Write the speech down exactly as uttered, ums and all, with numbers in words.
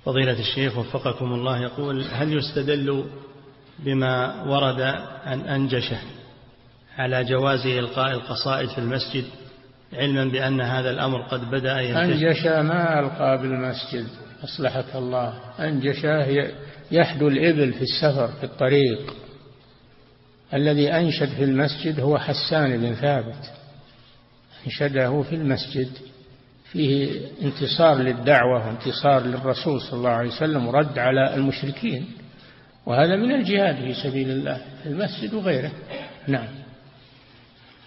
فضيلة الشيخ وفقكم الله، يقول: هل يستدل بما ورد عن أنجشة على جواز إلقاء القصائد في المسجد، علما بأن هذا الأمر قد بدأ ينتشر؟ أنجشة ما ألقى بالمسجد، أصلحك الله. أنجشة يحدو الإبل في السفر في الطريق. الذي أنشد في المسجد هو حسان بن ثابت، أنشده في المسجد، فيه انتصار للدعوة وانتصار للرسول صلى الله عليه وسلم ورد على المشركين، وهذا من الجهاد في سبيل الله في المسجد وغيره. نعم.